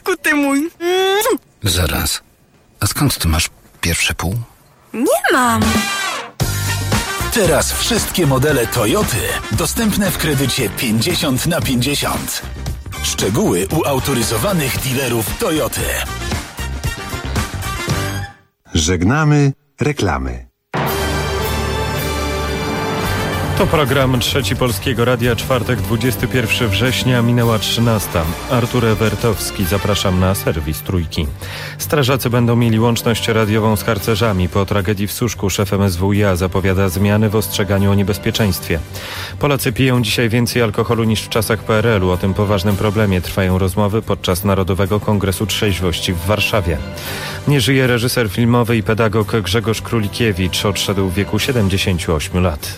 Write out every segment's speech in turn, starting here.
Słoneczku ty mój. Zaraz. A skąd ty masz pierwsze pół? Nie mam. Teraz wszystkie modele Toyoty dostępne w kredycie 50/50. Szczegóły u autoryzowanych dealerów Toyoty. Żegnamy reklamy. To program Trzeci Polskiego Radia, czwartek, 21 września, minęła 13. Artur Ewertowski, zapraszam na serwis Trójki. Strażacy będą mieli łączność radiową z harcerzami. Po tragedii w Suszku szef MSWiA zapowiada zmiany w ostrzeganiu o niebezpieczeństwie. Polacy piją dzisiaj więcej alkoholu niż w czasach PRL-u. O tym poważnym problemie trwają rozmowy podczas Narodowego Kongresu Trzeźwości w Warszawie. Nie żyje reżyser filmowy i pedagog Grzegorz Królikiewicz. Odszedł w wieku 78 lat.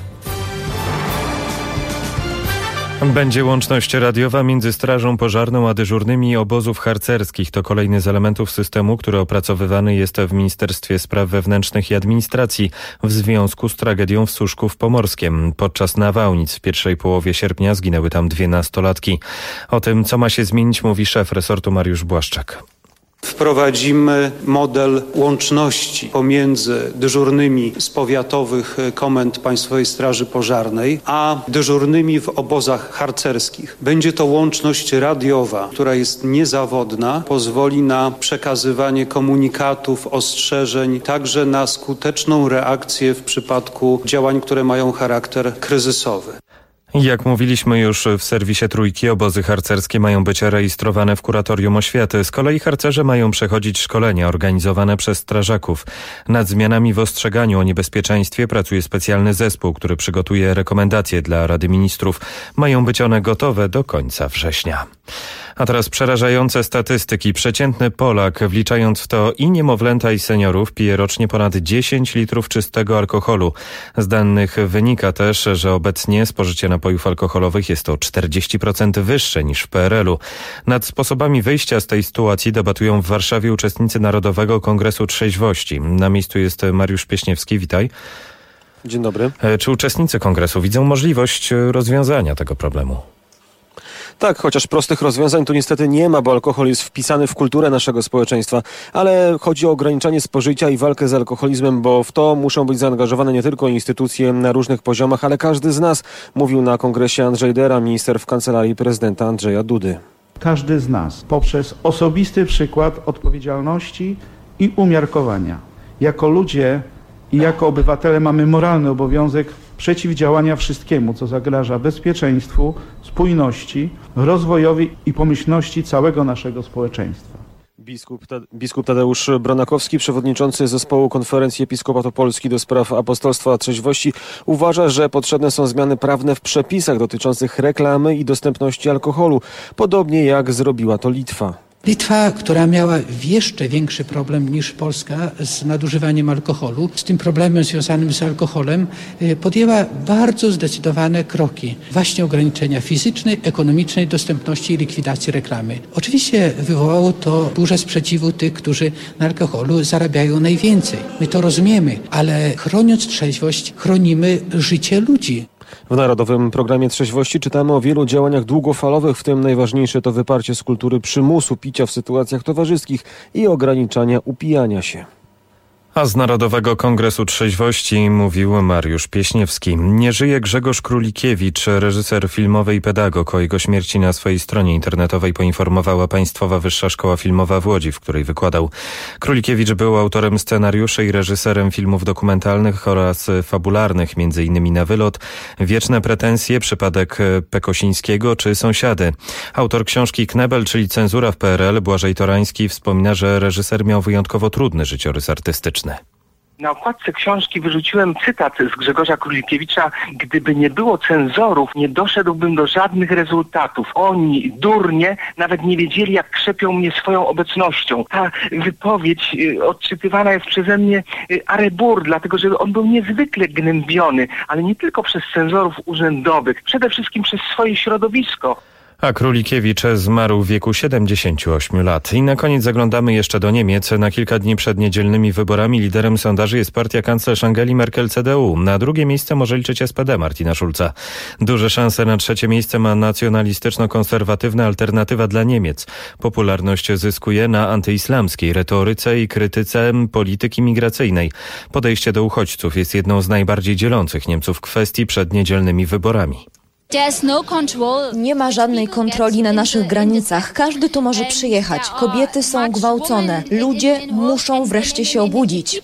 Będzie łączność radiowa między Strażą Pożarną a dyżurnymi obozów harcerskich. To kolejny z elementów systemu, który opracowywany jest w Ministerstwie Spraw Wewnętrznych i Administracji w związku z tragedią w Suszku w Pomorskiem. Podczas nawałnic w pierwszej połowie sierpnia zginęły tam 2 nastolatki. O tym, co ma się zmienić, mówi szef resortu Mariusz Błaszczak. Wprowadzimy model łączności pomiędzy dyżurnymi z powiatowych komend Państwowej Straży Pożarnej, a dyżurnymi w obozach harcerskich. Będzie to łączność radiowa, która jest niezawodna, pozwoli na przekazywanie komunikatów, ostrzeżeń, także na skuteczną reakcję w przypadku działań, które mają charakter kryzysowy. Jak mówiliśmy już w serwisie Trójki, obozy harcerskie mają być rejestrowane w Kuratorium Oświaty. Z kolei harcerze mają przechodzić szkolenia organizowane przez strażaków. Nad zmianami w ostrzeganiu o niebezpieczeństwie pracuje specjalny zespół, który przygotuje rekomendacje dla Rady Ministrów. Mają być one gotowe do końca września. A teraz przerażające statystyki. Przeciętny Polak, wliczając w to i niemowlęta, i seniorów, pije rocznie ponad 10 litrów czystego alkoholu. Z danych wynika też, że obecnie spożycie napojów alkoholowych jest o 40% wyższe niż w PRL-u. Nad sposobami wyjścia z tej sytuacji debatują w Warszawie uczestnicy Narodowego Kongresu Trzeźwości. Na miejscu jest Mariusz Pieśniewski. Witaj. Dzień dobry. Czy uczestnicy kongresu widzą możliwość rozwiązania tego problemu? Tak, chociaż prostych rozwiązań tu niestety nie ma, bo alkohol jest wpisany w kulturę naszego społeczeństwa, ale chodzi o ograniczanie spożycia i walkę z alkoholizmem, bo w to muszą być zaangażowane nie tylko instytucje na różnych poziomach, ale każdy z nas, mówił na kongresie Andrzej Dera, minister w kancelarii prezydenta Andrzeja Dudy. Każdy z nas poprzez osobisty przykład odpowiedzialności i umiarkowania. Jako ludzie i jako obywatele mamy moralny obowiązek przeciwdziałania wszystkiemu, co zagraża bezpieczeństwu, spójności, rozwojowi i pomyślności całego naszego społeczeństwa. Biskup Tadeusz Bronakowski, przewodniczący zespołu Konferencji Episkopatu Polski do spraw apostolstwa trzeźwości, uważa, że potrzebne są zmiany prawne w przepisach dotyczących reklamy i dostępności alkoholu, podobnie jak zrobiła to Litwa. Litwa, która miała jeszcze większy problem niż Polska z nadużywaniem alkoholu, z tym problemem związanym z alkoholem, podjęła bardzo zdecydowane kroki właśnie ograniczenia fizycznej, ekonomicznej dostępności i likwidacji reklamy. Oczywiście wywołało to burzę sprzeciwu tych, którzy na alkoholu zarabiają najwięcej. My to rozumiemy, ale chroniąc trzeźwość, chronimy życie ludzi. W Narodowym Programie Trzeźwości czytamy o wielu działaniach długofalowych, w tym najważniejsze to wyparcie z kultury przymusu picia w sytuacjach towarzyskich i ograniczania upijania się. A z Narodowego Kongresu Trzeźwości mówił Mariusz Pieśniewski. Nie żyje Grzegorz Królikiewicz, reżyser filmowy i pedagog. O jego śmierci na swojej stronie internetowej poinformowała Państwowa Wyższa Szkoła Filmowa w Łodzi, w której wykładał. Królikiewicz był autorem scenariuszy i reżyserem filmów dokumentalnych oraz fabularnych, m.in. Na wylot, Wieczne pretensje, Przypadek Pekosińskiego czy Sąsiady. Autor książki Knebel, czyli Cenzura w PRL, Błażej Torański, wspomina, że reżyser miał wyjątkowo trudny życiorys artystyczny. Na okładce książki wyrzuciłem cytat z Grzegorza Królikiewicza: gdyby nie było cenzorów, nie doszedłbym do żadnych rezultatów. Oni, durnie, nawet nie wiedzieli, jak krzepią mnie swoją obecnością. Ta wypowiedź odczytywana jest przeze mnie a rebours, dlatego że on był niezwykle gnębiony, ale nie tylko przez cenzorów urzędowych, przede wszystkim przez swoje środowisko. A Królikiewicz zmarł w wieku 78 lat. I na koniec zaglądamy jeszcze do Niemiec. Na kilka dni przed niedzielnymi wyborami liderem sondaży jest partia kanclerz Angeli Merkel-CDU. Na drugie miejsce może liczyć SPD Martina Schulza. Duże szanse na trzecie miejsce ma nacjonalistyczno-konserwatywna Alternatywa dla Niemiec. Popularność zyskuje na antyislamskiej retoryce i krytyce polityki migracyjnej. Podejście do uchodźców jest jedną z najbardziej dzielących Niemców kwestii przed niedzielnymi wyborami. Nie ma żadnej kontroli na naszych granicach. Każdy tu może przyjechać. Kobiety są gwałcone. Ludzie muszą wreszcie się obudzić.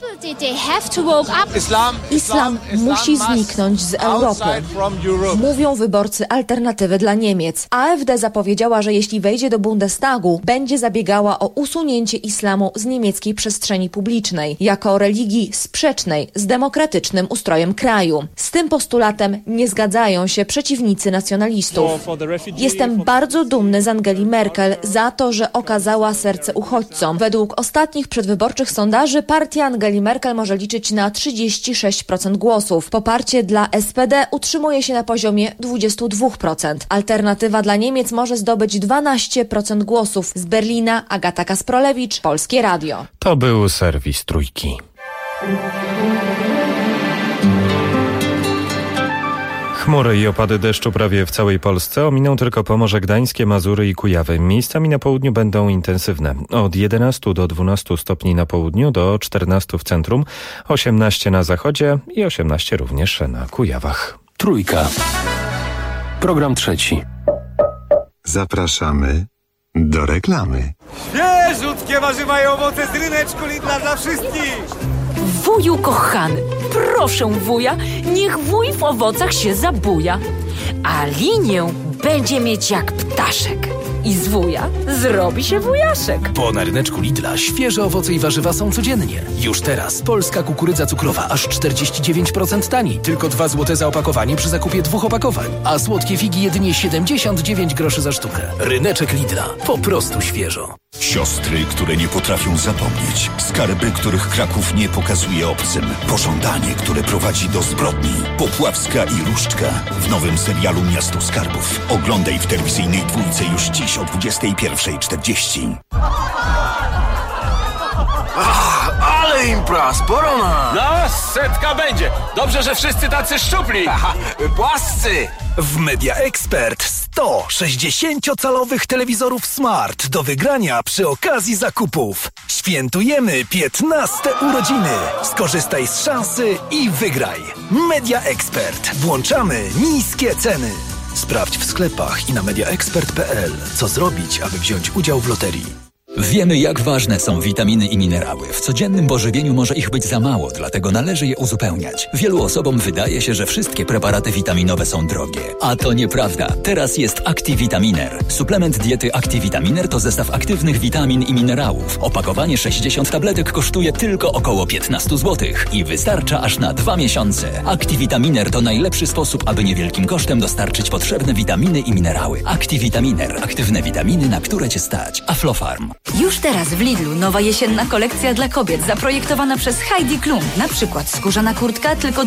Islam musi zniknąć z Europy. Mówią wyborcy Alternatywy dla Niemiec. AfD zapowiedziała, że jeśli wejdzie do Bundestagu, będzie zabiegała o usunięcie islamu z niemieckiej przestrzeni publicznej, jako religii sprzecznej z demokratycznym ustrojem kraju. Z tym postulatem nie zgadzają się przeciwnicy nacjonalistów. Jestem bardzo dumny z Angeli Merkel za to, że okazała serce uchodźcom. Według ostatnich przedwyborczych sondaży partia Angeli Merkel może liczyć na 36% głosów. Poparcie dla SPD utrzymuje się na poziomie 22%. Alternatywa dla Niemiec może zdobyć 12% głosów. Z Berlina Agata Kasprolewicz, Polskie Radio. To był serwis Trójki. Chmury i opady deszczu prawie w całej Polsce. Ominą tylko Pomorze Gdańskie, Mazury i Kujawy. Miejscami na południu będą intensywne. Od 11 do 12 stopni na południu, do 14 w centrum, 18 na zachodzie i 18 również na Kujawach. Trójka. Program trzeci. Zapraszamy do reklamy. Świeżutkie warzywa i owoce z ryneczku Lidla dla wszystkich! Wuju kochany, proszę wuja, niech wuj w owocach się zabuja, a linię będzie mieć jak ptaszek. I z wuja zrobi się wujaszek. Bo na ryneczku Lidla świeże owoce i warzywa są codziennie. Już teraz polska kukurydza cukrowa aż 49% taniej. Tylko 2 zł za opakowanie przy zakupie 2 opakowań. A słodkie figi jedynie 79 groszy za sztukę. Ryneczek Lidla. Po prostu świeżo. Siostry, które nie potrafią zapomnieć. Skarby, których Kraków nie pokazuje obcym. Pożądanie, które prowadzi do zbrodni. Popławska i Różdżka. W nowym serialu Miasto Skarbów. Oglądaj w telewizyjnej dwójce już dziś o 21:40. Ale impra, sporo na... No, 100 będzie. Dobrze, że wszyscy tacy szczupli. Płascy. W Media Expert 100 60-calowych telewizorów Smart do wygrania przy okazji zakupów. Świętujemy 15 urodziny. Skorzystaj z szansy i wygraj. Media Expert. Włączamy niskie ceny. Sprawdź w sklepach i na mediaexpert.pl, co zrobić, aby wziąć udział w loterii. Wiemy, jak ważne są witaminy i minerały. W codziennym pożywieniu może ich być za mało, dlatego należy je uzupełniać. Wielu osobom wydaje się, że wszystkie preparaty witaminowe są drogie. A to nieprawda. Teraz jest Activitaminer. Suplement diety Activitaminer to zestaw aktywnych witamin i minerałów. Opakowanie 60 tabletek kosztuje tylko około 15 zł i wystarcza aż na 2 miesiące. Activitaminer to najlepszy sposób, aby niewielkim kosztem dostarczyć potrzebne witaminy i minerały. Activitaminer. Aktywne witaminy, na które Cię stać. Aflofarm. Już teraz w Lidlu nowa jesienna kolekcja dla kobiet zaprojektowana przez Heidi Klum. Na przykład skórzana kurtka tylko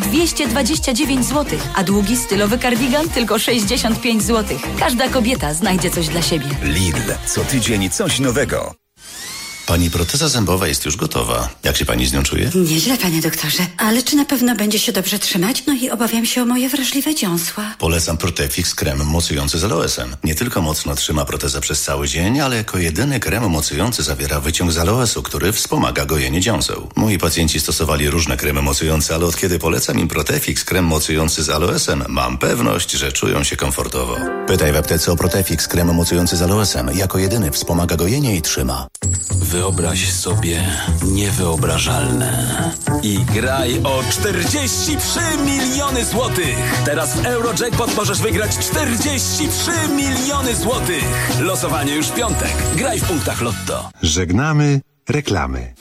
229 zł, a długi stylowy kardigan tylko 65 zł. Każda kobieta znajdzie coś dla siebie. Lidl. Co tydzień coś nowego. Pani proteza zębowa jest już gotowa. Jak się pani z nią czuje? Nieźle, panie doktorze. Ale czy na pewno będzie się dobrze trzymać? No i obawiam się o moje wrażliwe dziąsła. Polecam Protefix krem mocujący z aloesem. Nie tylko mocno trzyma protezę przez cały dzień, ale jako jedyny krem mocujący zawiera wyciąg z aloesu, który wspomaga gojenie dziąseł. Moi pacjenci stosowali różne kremy mocujące, ale od kiedy polecam im Protefix krem mocujący z aloesem, mam pewność, że czują się komfortowo. Pytaj w aptece o Protefix krem mocujący z aloesem. Jako jedyny wspomaga gojenie i trzyma. Wyobraź sobie niewyobrażalne i graj o 43 miliony złotych. Teraz w Eurojackpot możesz wygrać 43 miliony złotych. Losowanie już w piątek. Graj w punktach Lotto. Żegnamy reklamy.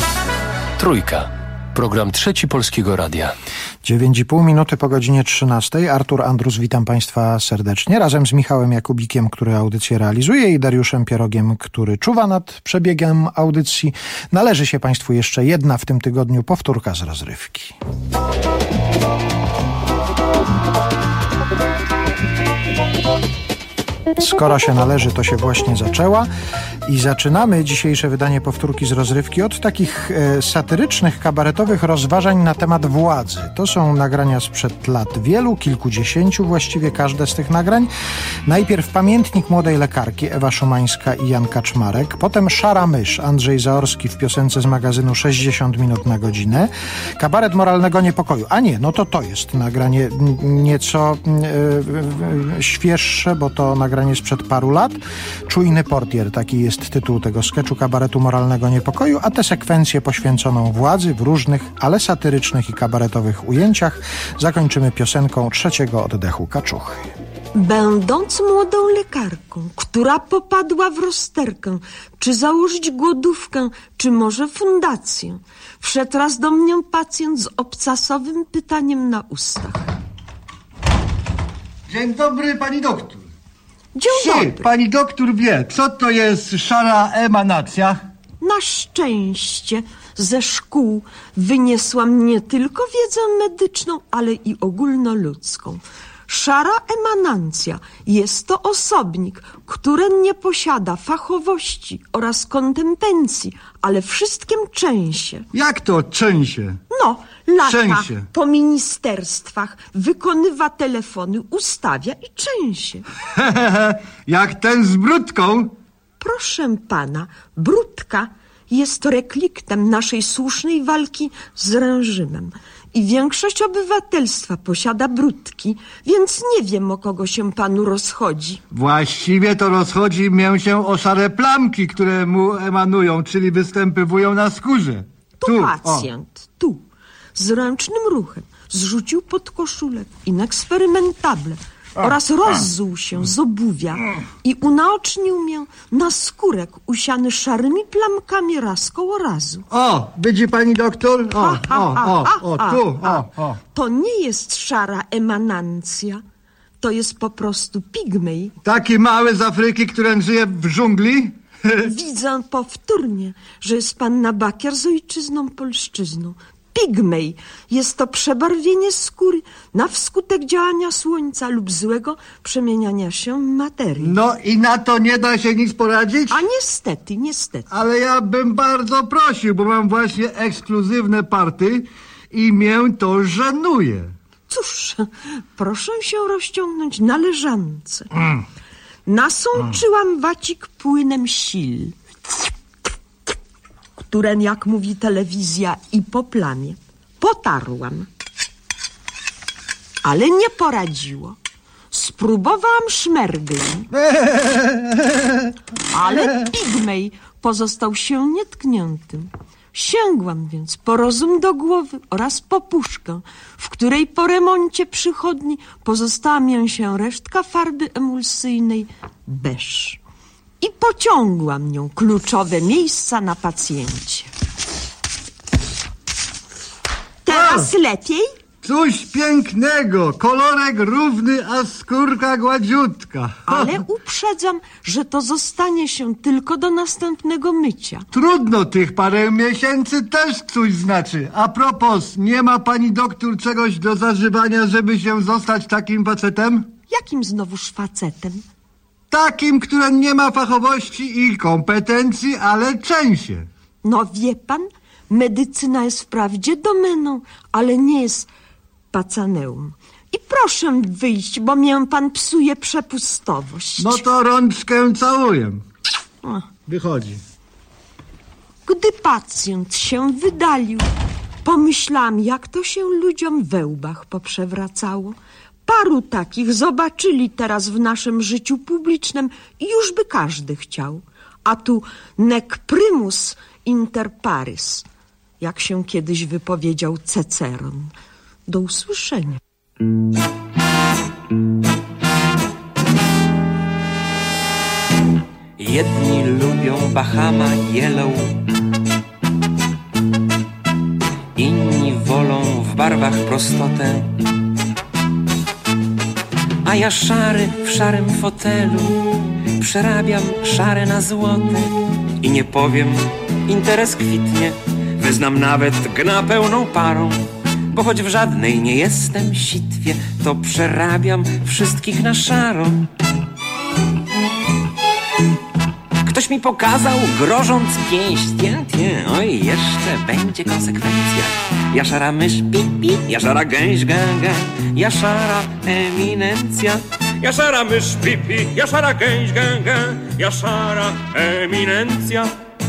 Trójka. Program trzeci Polskiego Radia. 9,5 minuty po godzinie 13. Artur Andrus, witam Państwa serdecznie. Razem z Michałem Jakubikiem, który audycję realizuje, i Dariuszem Pierogiem, który czuwa nad przebiegiem audycji. Należy się Państwu jeszcze jedna w tym tygodniu powtórka z rozrywki. Skoro się należy, to się właśnie zaczęła i zaczynamy dzisiejsze wydanie Powtórki z rozrywki od takich satyrycznych, kabaretowych rozważań na temat władzy. To są nagrania sprzed lat wielu, kilkudziesięciu właściwie każde z tych nagrań. Najpierw Pamiętnik młodej lekarki Ewa Szumańska i Jan Kaczmarek, potem Szara mysz Andrzej Zaorski w piosence z magazynu 60 minut na godzinę, kabaret moralnego niepokoju. A nie, no to jest nagranie nieco świeższe, bo to nagranie sprzed paru lat. Czujny portier, taki jest tytuł tego skeczu kabaretu moralnego niepokoju, a tę sekwencję poświęconą władzy w różnych, ale satyrycznych i kabaretowych ujęciach zakończymy piosenką Trzeciego oddechu kaczuchy. Będąc młodą lekarką, która popadła w rozterkę, czy założyć głodówkę, czy może fundację, wszedł raz do mnie pacjent z obcasowym pytaniem na ustach. Dzień dobry, pani doktor. Dzień dobry. Pani doktor wie, co to jest szara emanacja? Na szczęście ze szkół wyniosłam nie tylko wiedzę medyczną, ale i ogólnoludzką. Szara emanancja jest to osobnik, który nie posiada fachowości oraz kontempencji, ale wszystkim częsie. Jak to częsie? No, lata Częsie. po ministerstwach, wykonywa telefony, ustawia i częsie. Jak ten z brudką? Proszę pana, brudka jest rekliktem naszej słusznej walki z reżimem. I większość obywatelstwa posiada brudki, więc nie wiem, o kogo się panu rozchodzi. Właściwie to rozchodzi mnie się o szare plamki, które mu emanują, czyli występują na skórze. Tu pacjent, tu, z ręcznym ruchem zrzucił pod koszulę in eksperymentable oraz rozzuł się z obuwia i unaocznił mnie na skórek usiany szarymi plamkami raz koło razu. O, widzi pani doktor? Tu. To nie jest szara emanancja, to jest po prostu pigmej. Taki mały z Afryki, który żyje w dżungli? Widzę powtórnie, że jest pan na bakier z ojczyzną polszczyzną. Pigmej jest to przebarwienie skóry na wskutek działania słońca lub złego przemieniania się materii. No i na to nie da się nic poradzić? A niestety. Ale ja bym bardzo prosił, bo mam właśnie ekskluzywne party i mnie to żenuje. Cóż, proszę się rozciągnąć na leżance. Nasączyłam wacik płynem sil, które, jak mówi telewizja, i po plamie. Potarłam. Ale nie poradziło. Spróbowałam szmerglem. Ale pigmej pozostał się nietkniętym. Sięgłam więc po rozum do głowy oraz po puszkę, w której po remoncie przychodni pozostała mię się resztka farby emulsyjnej beż. I pociągłam nią kluczowe miejsca na pacjencie. Teraz lepiej? Coś pięknego, kolorek równy, a skórka gładziutka. Ale uprzedzam, że to zostanie się tylko do następnego mycia. Trudno, tych parę miesięcy też coś znaczy. A propos, nie ma pani doktor czegoś do zażywania, żeby się zostać takim facetem? Jakim znowuż facetem? Takim, który nie ma fachowości i kompetencji, ale częsie. No wie pan, medycyna jest wprawdzie domeną, ale nie jest pacaneum. I proszę wyjść, bo mię pan psuje przepustowość. No to rączkę całuję. Wychodzi. Gdy pacjent się wydalił, pomyślałam, jak to się ludziom we łbach poprzewracało. Paru takich zobaczyli teraz w naszym życiu publicznym i już by każdy chciał. A tu nec primus inter pares, jak się kiedyś wypowiedział Cyceron. Do usłyszenia. Jedni lubią Bahama Yellow, inni wolą w barwach prostotę, a ja szary w szarym fotelu przerabiam szare na złote i nie powiem, interes kwitnie, wyznam nawet gna pełną parą, bo choć w żadnej nie jestem sitwie, to przerabiam wszystkich na szaro. Ktoś mi pokazał, grożąc pięścią, oj, jeszcze będzie konsekwencja. Jaszara mysz, pipi, jaszara gęś, gęgę, jaszara eminencja. Jaszara mysz, pipi, jaszara gęś, gęgę, jaszara eminencja.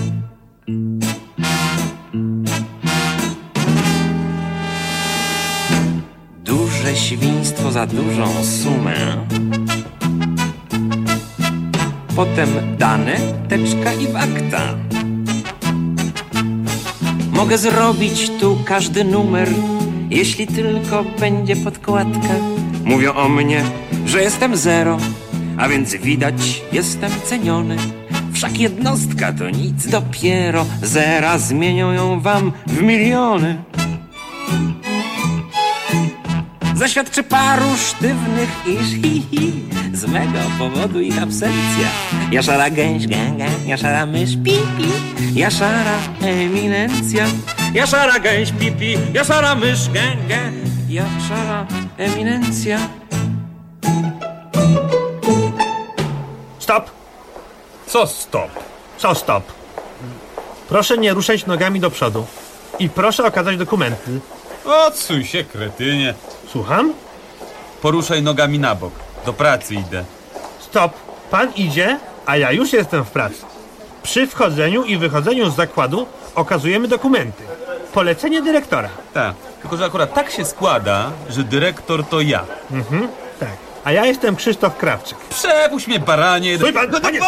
Duże świństwo za dużą sumę. Potem dane, teczka i wakta. Mogę zrobić tu każdy numer, jeśli tylko będzie podkładka. Mówią o mnie, że jestem zero, a więc widać, jestem ceniony. Wszak jednostka to nic dopiero, zera zmienią ją wam w miliony. Zaświadczy paru sztywnych, iż hi, z mego powodu ich absencja. Jaszara gęś, gęgę, jaszara mysz, pipi, jaszara eminencja. Jaszara gęś, pipi, jaszara mysz, gęgę, jaszara eminencja. Stop! Co stop? Co stop? Proszę nie ruszać nogami do przodu. I proszę okazać dokumenty. Odsuń się, kretynie. Słucham? Poruszaj nogami na bok. Do pracy idę. Stop! Pan idzie, a ja już jestem w pracy. Przy wchodzeniu i wychodzeniu z zakładu okazujemy dokumenty. Polecenie dyrektora. Tak, tylko że akurat tak się składa, że dyrektor to ja. Tak. A ja jestem Krzysztof Krawczyk. Przepuść mnie, baranie. Stój pan, panie,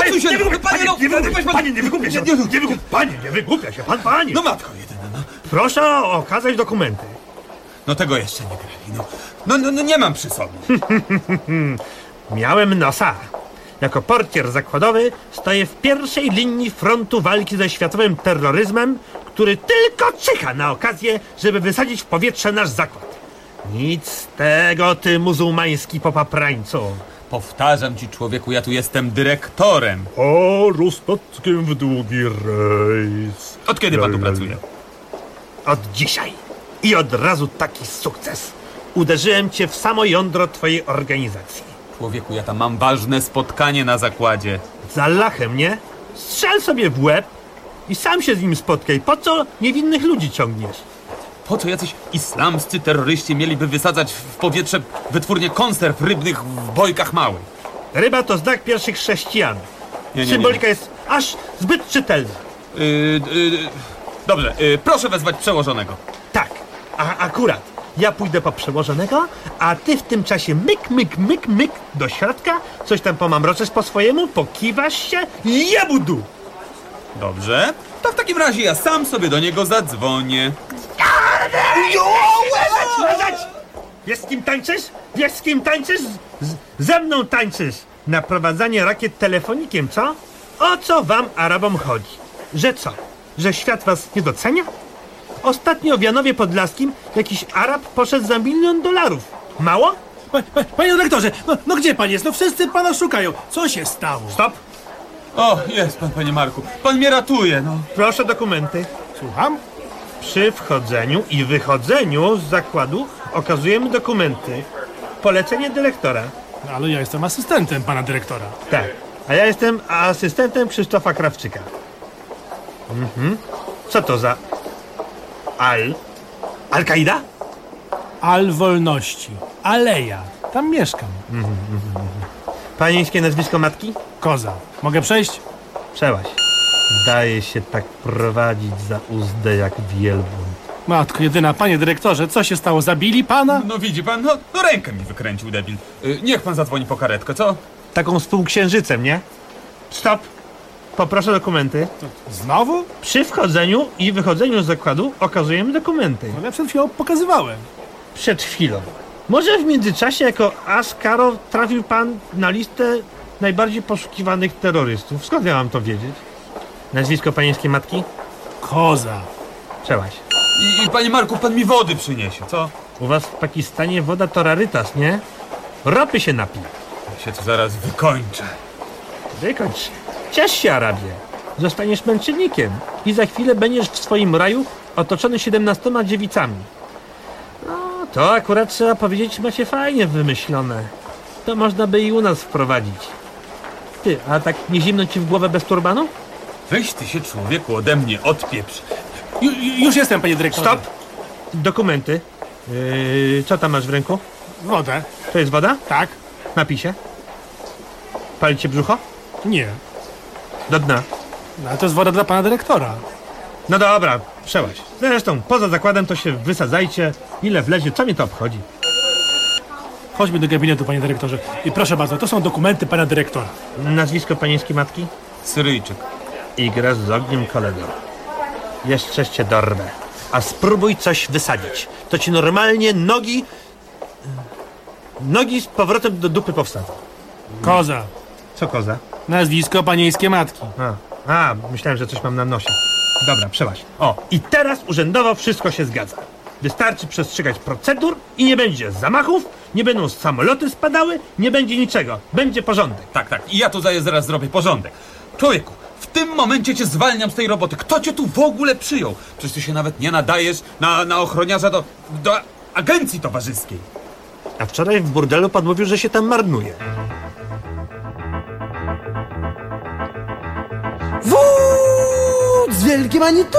nie wygłupia się, panie, nie wygłupia się, panie. No matko jedyna, no. Proszę okazać dokumenty. No tego jeszcze nie grali, no nie mam przy sobie. Miałem nosa. Jako portier zakładowy stoję w pierwszej linii frontu walki ze światowym terroryzmem, który tylko czeka na okazję, żeby wysadzić w powietrze nasz zakład. Nic z tego, ty muzułmański popaprańcu. Powtarzam ci, człowieku, ja tu jestem dyrektorem. O, roztockiem w długi rejs. Od kiedy pan tu pracuje? Od dzisiaj. I od razu taki sukces. Uderzyłem cię w samo jądro twojej organizacji. Człowieku, ja tam mam ważne spotkanie na zakładzie. Z Allahem, nie? Strzel sobie w łeb i sam się z nim spotkaj. Po co niewinnych ludzi ciągniesz? Po co jacyś islamscy terroryści mieliby wysadzać w powietrze wytwórnie konserw rybnych w Bojkach Małych? Ryba to znak pierwszych chrześcijan. Symbolika jest aż zbyt czytelna. Dobrze, proszę wezwać przełożonego. Tak, akurat. Ja pójdę po przełożonego, a ty w tym czasie myk do środka, coś tam pomamroczesz po swojemu, pokiwasz się i jebudu. Dobrze, to w takim razie ja sam sobie do niego zadzwonię. Leżeć! Wiesz z kim tańczysz? Wiesz z kim tańczysz? Ze mną tańczysz! Naprowadzanie rakiet telefonikiem, co? O co wam Arabom chodzi? Że co? Że świat was nie docenia? Ostatnio w Janowie Podlaskim jakiś Arab poszedł za $1 milion. Mało? Panie dyrektorze, no gdzie pan jest? No wszyscy pana szukają. Co się stało? Stop! O, jest pan, panie Marku. Pan mnie ratuje, no. Proszę dokumenty. Słucham? Przy wchodzeniu i wychodzeniu z zakładu okazujemy dokumenty. Polecenie dyrektora. No, ale ja jestem asystentem pana dyrektora. Tak, a ja jestem asystentem Krzysztofa Krawczyka. Co to za... Al-Kaida? Al Wolności. Aleja. Tam mieszkam. Panieńskie nazwisko matki? Koza. Mogę przejść? Przełaź. Daje się tak prowadzić za uzdę jak wielbłąd. Matko jedyna, panie dyrektorze, co się stało? Zabili pana? No widzi pan, no rękę mi wykręcił, debil. Niech pan zadzwoni po karetkę, co? Taką z półksiężycem, nie? Stop! Poproszę dokumenty. Znowu? Przy wchodzeniu i wychodzeniu z zakładu okazujemy dokumenty. No ja przed chwilą pokazywałem. Przed chwilą. Może w międzyczasie jako Askaro trafił pan na listę najbardziej poszukiwanych terrorystów. Skąd ja mam to wiedzieć? Nazwisko panieńskiej matki? Koza. Przełaź. I panie Marku, pan mi wody przyniesie, co? U was w Pakistanie woda to rarytas, nie? Ropy się napij. Ja się tu zaraz wykończę. Wykończ się. Ciesz się, Arabie. Zostaniesz męczennikiem i za chwilę będziesz w swoim raju otoczony 17 dziewicami. No, to akurat trzeba powiedzieć, macie fajnie wymyślone. To można by i u nas wprowadzić. Ty, a tak nie zimno ci w głowę bez turbanu? Weź ty się, człowieku, ode mnie odpieprz. Już jestem, panie dyrektorze. Stop! Dokumenty. Co tam masz w ręku? Wodę. To jest woda? Tak. Napij się. Pali cię brzucho? Nie. Do dna. No, ale to jest woda dla pana dyrektora. No dobra, przełaź. Zresztą, poza zakładem to się wysadzajcie. Ile wlezie, co mnie to obchodzi? Chodźmy do gabinetu, panie dyrektorze. I proszę bardzo, to są dokumenty pana dyrektora. Nazwisko panieńskiej matki? Syryjczyk. I grasz z ogniem, kolego. Jeszcze cię dorwę. A spróbuj coś wysadzić. To ci normalnie nogi z powrotem do dupy powsadzą. Koza. Co koza? Nazwisko panieńskiej matki. Myślałem, że coś mam na nosie. Dobra, przełaź. O, i teraz urzędowo wszystko się zgadza. Wystarczy przestrzegać procedur i nie będzie zamachów, nie będą samoloty spadały, nie będzie niczego. Będzie porządek. Tak. I ja tu zaraz zrobię porządek. Człowieku, w tym momencie cię zwalniam z tej roboty. Kto cię tu w ogóle przyjął? Przecież ty się nawet nie nadajesz na ochroniarza do agencji towarzyskiej. A wczoraj w burdelu pan mówił, że się tam marnuje. Z wielkim Manitou!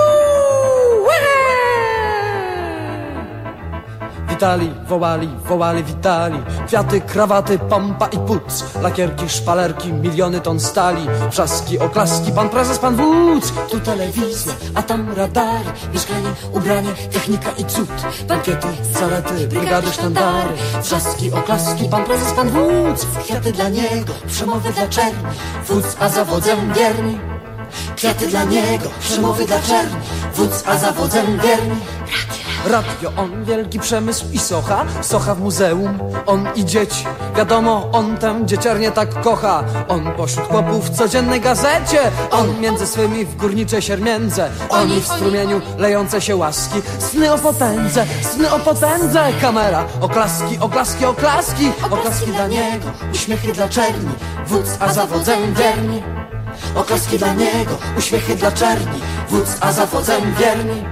Witali, wołali, witali. Kwiaty, krawaty, pompa i puc. Lakierki, szpalerki, miliony ton stali. Wrzaski, oklaski, pan prezes, pan wódz. Tu telewizja, a tam radary. Mieszkanie, ubranie, technika i cud. Bankiety, Zalety, brygady, sztandary. Wrzaski, oklaski, pan prezes, pan wódz. Kwiaty dla niego, przemowy dla czerni. Wódz, a za wodzem wierni. Kwiaty dla niego, przemowy dla czerni. Wódz, a za wodzem wierni. Radio, on wielki przemysł i Socha w muzeum, on i dzieci. Wiadomo, on tę dzieciarnię tak kocha. On pośród chłopów w codziennej gazecie. On między swymi w górniczej siermiędze. Oni w strumieniu lejące się łaski. Sny o potędze. Kamera, oklaski. Oklaski dla niego, uśmiechy dla czerni. Wódz, a za wodzem wierni. Oklaski dla niego, uśmiechy dla czerni. Wódz, a za wodzem wierni.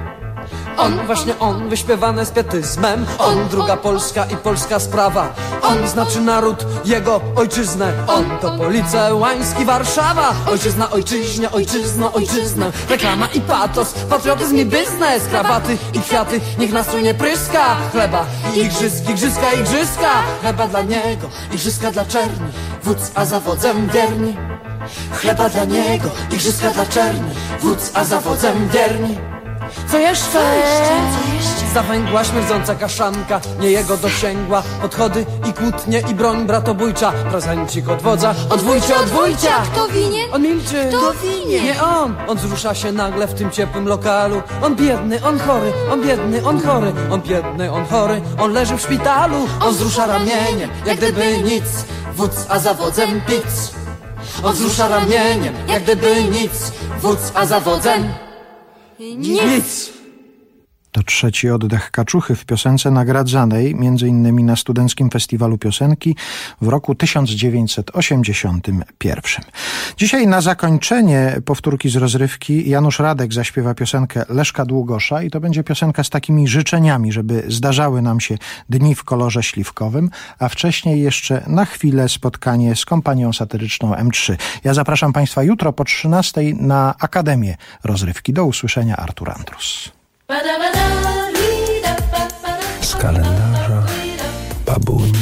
On, wyśpiewany z pietyzmem. On, druga Polska i polska sprawa. On znaczy naród, jego ojczyznę. On to Police, Łański, Warszawa. Ojczyzna, ojczyźnie, ojczyznę. Reklama i patos, patriotyzm i biznes. Krawaty i kwiaty, niech nastrój nie pryska. Chleba i igrzyska. Chleba dla niego, igrzyska dla czerni. Wódz, a za wodzem wierni. Chleba dla niego, igrzyska dla czerni. Wódz, a za wodzem wierni. Co jeszcze? Zawęgła śmierdząca kaszanka, nie jego dosięgła. Odchody i kłótnie i broń bratobójcza. Prezencik od wodza, odwójcia. Kto winien? On milczy. Kto winien? Nie on wzrusza się nagle w tym ciepłym lokalu. On biedny, on chory, on biedny, on chory. On biedny, on chory, on leży w szpitalu. On wzrusza ramieniem, jak gdyby nic. Wódz, a za wodzem pic. On wzrusza ramieniem, jak gdyby nic. Wódz, a za wodzem nic. To trzeci oddech Kaczuchy w piosence nagradzanej m.in. na Studenckim Festiwalu Piosenki w roku 1981. Dzisiaj na zakończenie powtórki z rozrywki Janusz Radek zaśpiewa piosenkę Leszka Długosza i to będzie piosenka z takimi życzeniami, żeby zdarzały nam się dni w kolorze śliwkowym, a wcześniej jeszcze na chwilę spotkanie z kompanią satyryczną M3. Ja zapraszam Państwa jutro po 13:00 na Akademię Rozrywki. Do usłyszenia, Artur Andrus. Z kalendarza babuni.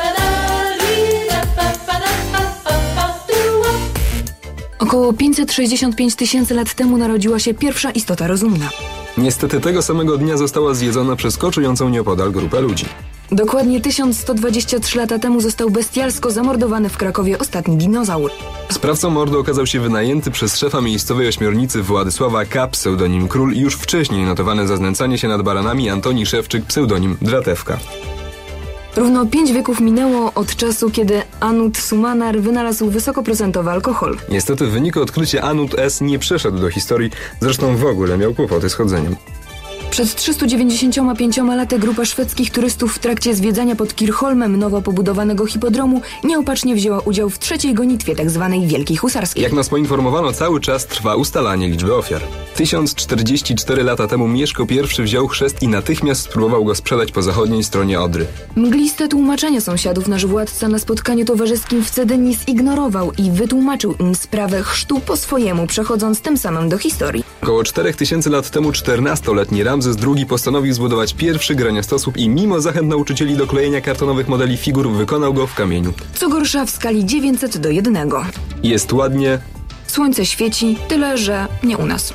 Około 565 000 lat temu narodziła się pierwsza istota rozumna. Niestety tego samego dnia została zjedzona przez koczującą nieopodal grupę ludzi. Dokładnie 1123 lata temu został bestialsko zamordowany w Krakowie ostatni dinozaur. Sprawcą mordu okazał się wynajęty przez szefa miejscowej ośmiornicy Władysława K., pseudonim Król, i już wcześniej notowany za znęcanie się nad baranami Antoni Szewczyk, pseudonim Dratewka. Równo 5 wieków minęło od czasu, kiedy Anut Sumanar wynalazł wysokoprocentowy alkohol. Niestety w wyniku odkrycia Anut S. nie przeszedł do historii, zresztą w ogóle miał kłopoty z chodzeniem. Przed 395 laty grupa szwedzkich turystów w trakcie zwiedzania pod Kirchholmem nowo pobudowanego hipodromu nieopatrznie wzięła udział w trzeciej gonitwie tzw. Wielkiej Husarskiej. Jak nas poinformowano, cały czas trwa ustalanie liczby ofiar. 1044 lata temu Mieszko I wziął chrzest i natychmiast spróbował go sprzedać po zachodniej stronie Odry. Mgliste tłumaczenia sąsiadów nasz władca na spotkaniu towarzyskim w Cedyni zignorował i wytłumaczył im sprawę chrztu po swojemu, przechodząc tym samym do historii. Około 4000 lat temu 14-letni Ramzes II postanowił zbudować pierwszy graniastosłup i mimo zachęt nauczycieli do klejenia kartonowych modeli figur wykonał go w kamieniu. Co gorsza w skali 900:1. Jest ładnie. Słońce świeci, tyle że nie u nas.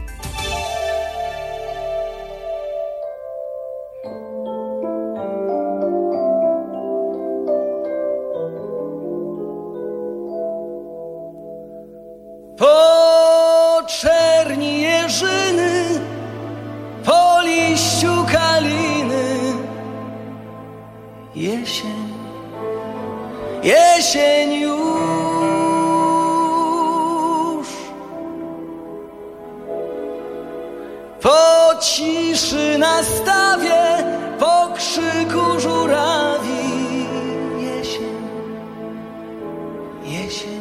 Po czerni jeżyny, po liściu kaliny, jesień, jesień już. Po ciszy na stawie, po krzyku żurawi, jesień, jesień.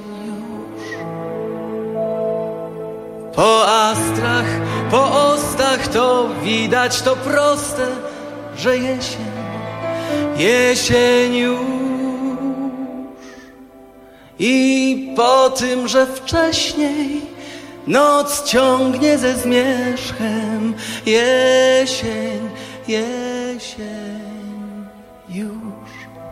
Po astrach, po ostach to widać, to proste, że jesień, jesień już. I po tym, że wcześniej noc ciągnie ze zmierzchem, jesień, jesień już.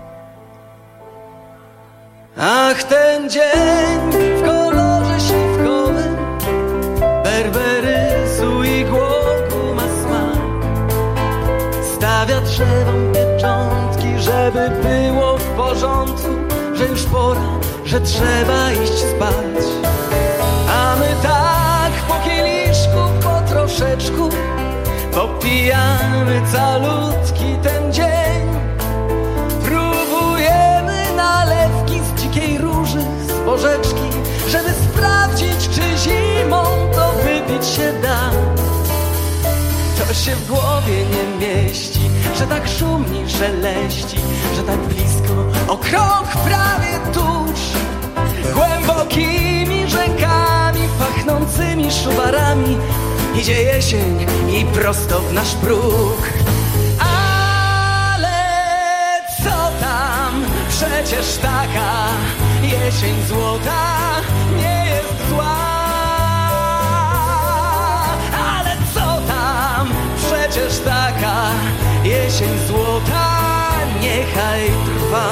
Ach, ten dzień w kolorze śliwkowym, berberysu i głogu ma smak. Stawia drzewom pieczątki, żeby było w porządku, że już pora, że trzeba iść spać. A my tak po kieliszku, po troszeczku popijamy calutki ten dzień. Próbujemy nalewki z dzikiej róży, z porzeczki, żeby sprawdzić, czy zimą to wypić się da. To się w głowie nie mieści, że tak szumni, szeleści, że tak blisko, o krok prawie tuż. Głębokimi rzekami, pachnącymi szuwarami idzie jesień i prosto w nasz próg. Ale co tam, przecież taka jesień złota nie jest zła. Ale co tam, przecież taka jesień złota niechaj trwa.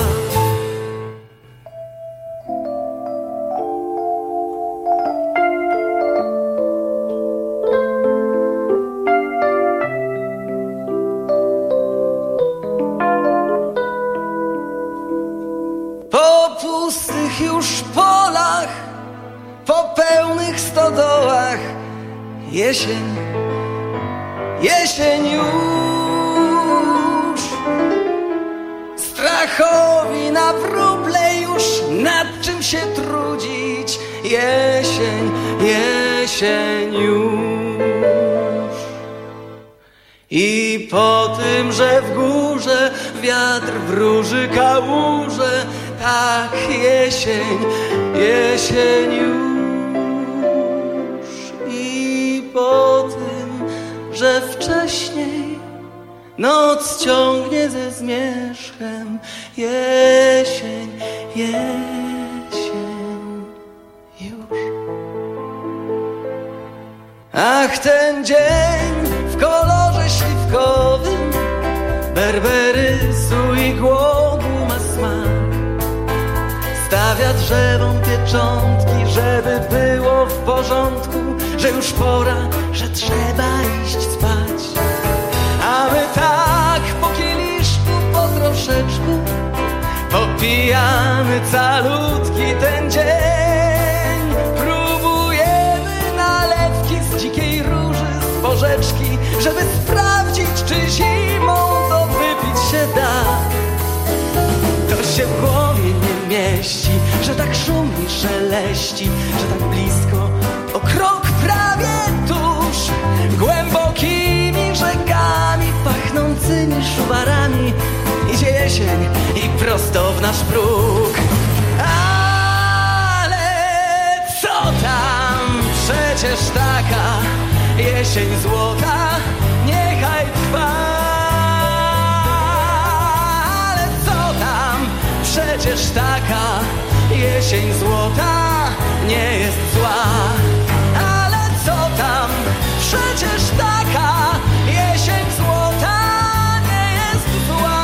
Po pustych już polach, po pełnych stodołach, jesień, jesień już. Strachowi na wróble już nad czym się trudzić, jesień, jesień już. I po tym, że w górze wiatr wróży kałuże, tak jesień, jesień już. I po tym, że wcześniej noc ciągnie ze zmierzchem, jesień, jesień już. Ach, ten dzień w kolorze śliwkowym, berberysu i głogu ma smak. Stawia drzewom pieczątki, żeby było w porządku, że już pora, że trzeba iść spać. A my tak po kieliszku, po troszeczku popijamy calutki ten dzień. Próbujemy nalewki z dzikiej róży, z porzeczki, żeby sprawdzić, czy zimą to wypić się da. To się w głowie nie mieści, że tak szumni, szeleści, że tak blisko, o krok prawie tuż. Głębokimi rzekami, jesień i prosto w nasz próg. Ale co tam, przecież taka jesień złota niechaj trwa. Ale co tam, przecież taka jesień złota nie jest zła. Ale co tam, przecież taka jesień złota nie jest zła.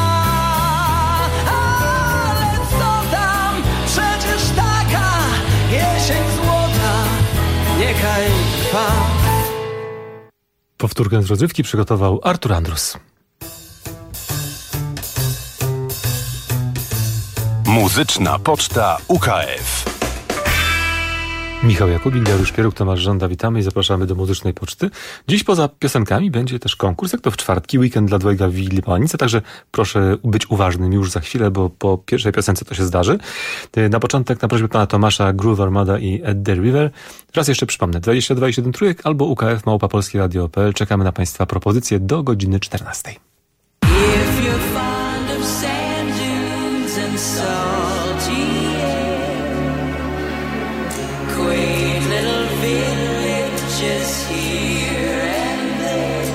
Ale co tam, przecież taka jesień złota niechaj trwa. Powtórkę z rozrywki przygotował Artur Andrus. Muzyczna Poczta UKF. Michał Jakubik, Dariusz Pieruk, Tomasz Żąda, witamy i zapraszamy do Muzycznej Poczty. Dziś poza piosenkami będzie też konkurs, jak to w czwartki, weekend dla dwojga w Willi Polanice, także proszę być uważnym już za chwilę, bo po pierwszej piosence to się zdarzy. Na początek, na prośbę pana Tomasza, Groove Armada i At the River. Raz jeszcze przypomnę, 22,7 trójek albo ukf@polskieradio.pl. Czekamy na państwa propozycje do godziny 14. If you're fond of sand dunes and salty air, quaint little villages here and there,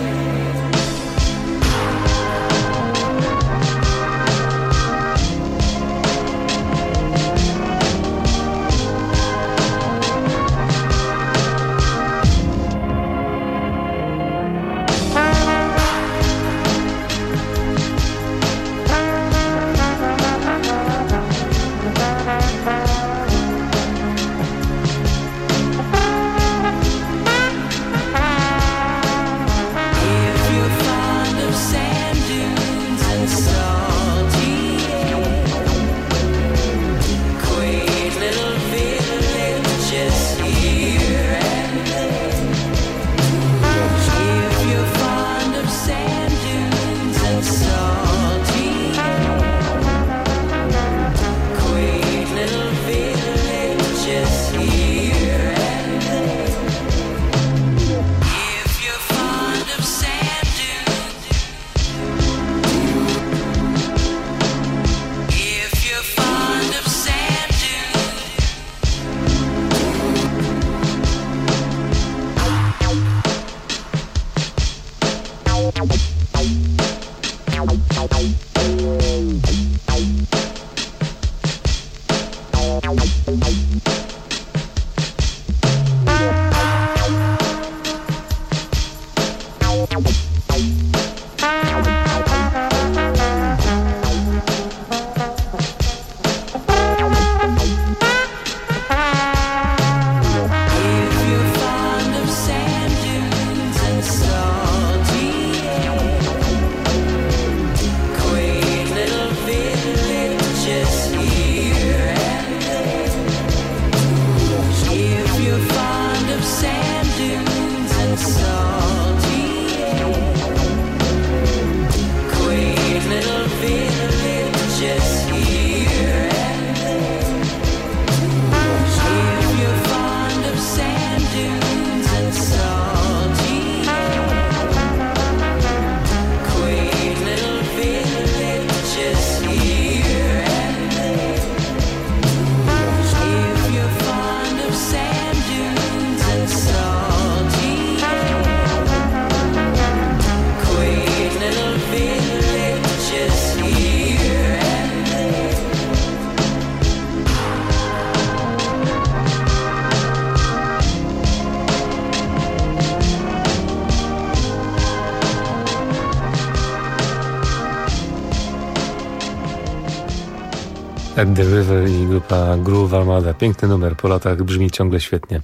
At the River i grupa Groove Armada. Piękny numer, po latach brzmi ciągle świetnie.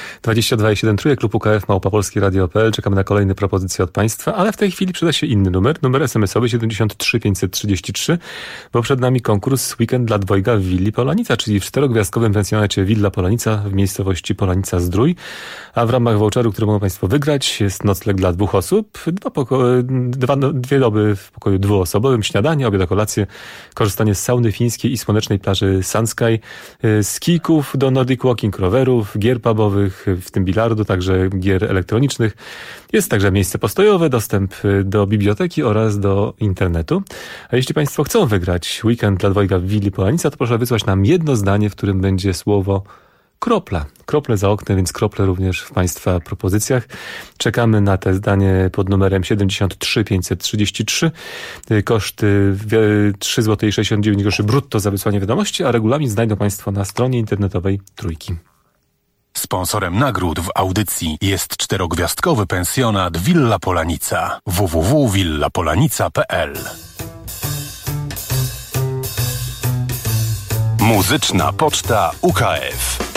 22,7 trójek, klub UKF@polskieradio.pl. Czekamy na kolejne propozycje od państwa, ale w tej chwili przyda się inny numer SMS-owy 73 533, bo przed nami konkurs Weekend dla dwojga w Willi Polanica, czyli w 4-gwiazdkowym pensjonacie Villa Polanica w miejscowości Polanica-Zdrój, a w ramach voucheru, który mogą państwo wygrać, jest nocleg dla 2 osób, 2 doby w pokoju dwuosobowym, śniadanie, obiad, kolację, korzystanie z sauny fińskiej i słonecznej plaży Sunsky, z kijków do Nordic Walking, rowerów, gier pubowych, w tym bilardu, także gier elektronicznych. Jest także miejsce postojowe, dostęp do biblioteki oraz do internetu. A jeśli Państwo chcą wygrać weekend dla dwojga w willi Polanica, to proszę wysłać nam jedno zdanie, w którym będzie słowo kropla. Krople za oknem, więc krople również w Państwa propozycjach. Czekamy na te zdanie pod numerem 73 533. Koszty 3,69 zł brutto za wysłanie wiadomości, a regulamin znajdą Państwo na stronie internetowej Trójki. Sponsorem nagród w audycji jest 4-gwiazdkowy pensjonat Villa Polanica. www.villapolanica.pl. Muzyczna Poczta UKF.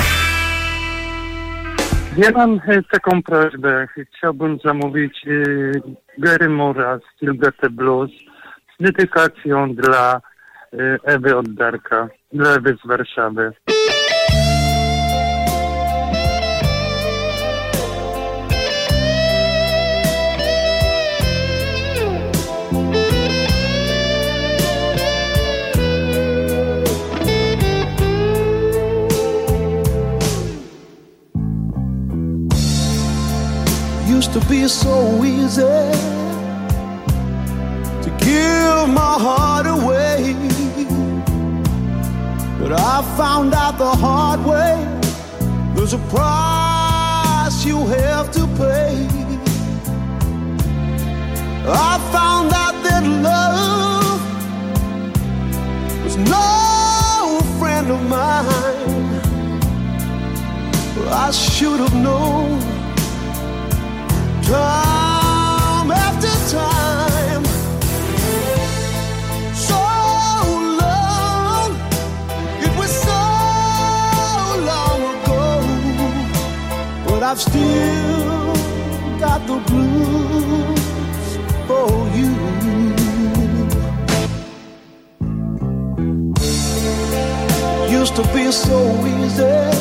Ja mam taką prośbę. Chciałbym zamówić Gary Moore'a Still Got the Blues z dedykacją dla Ewy od Darka, dla Ewy z Warszawy. Used to be so easy to give my heart away, but I found out the hard way there's a price you have to pay. I found out that love was no friend of mine. I should have known time after time. So long, it was so long ago, but I've still got the blues for you. Used to be so easy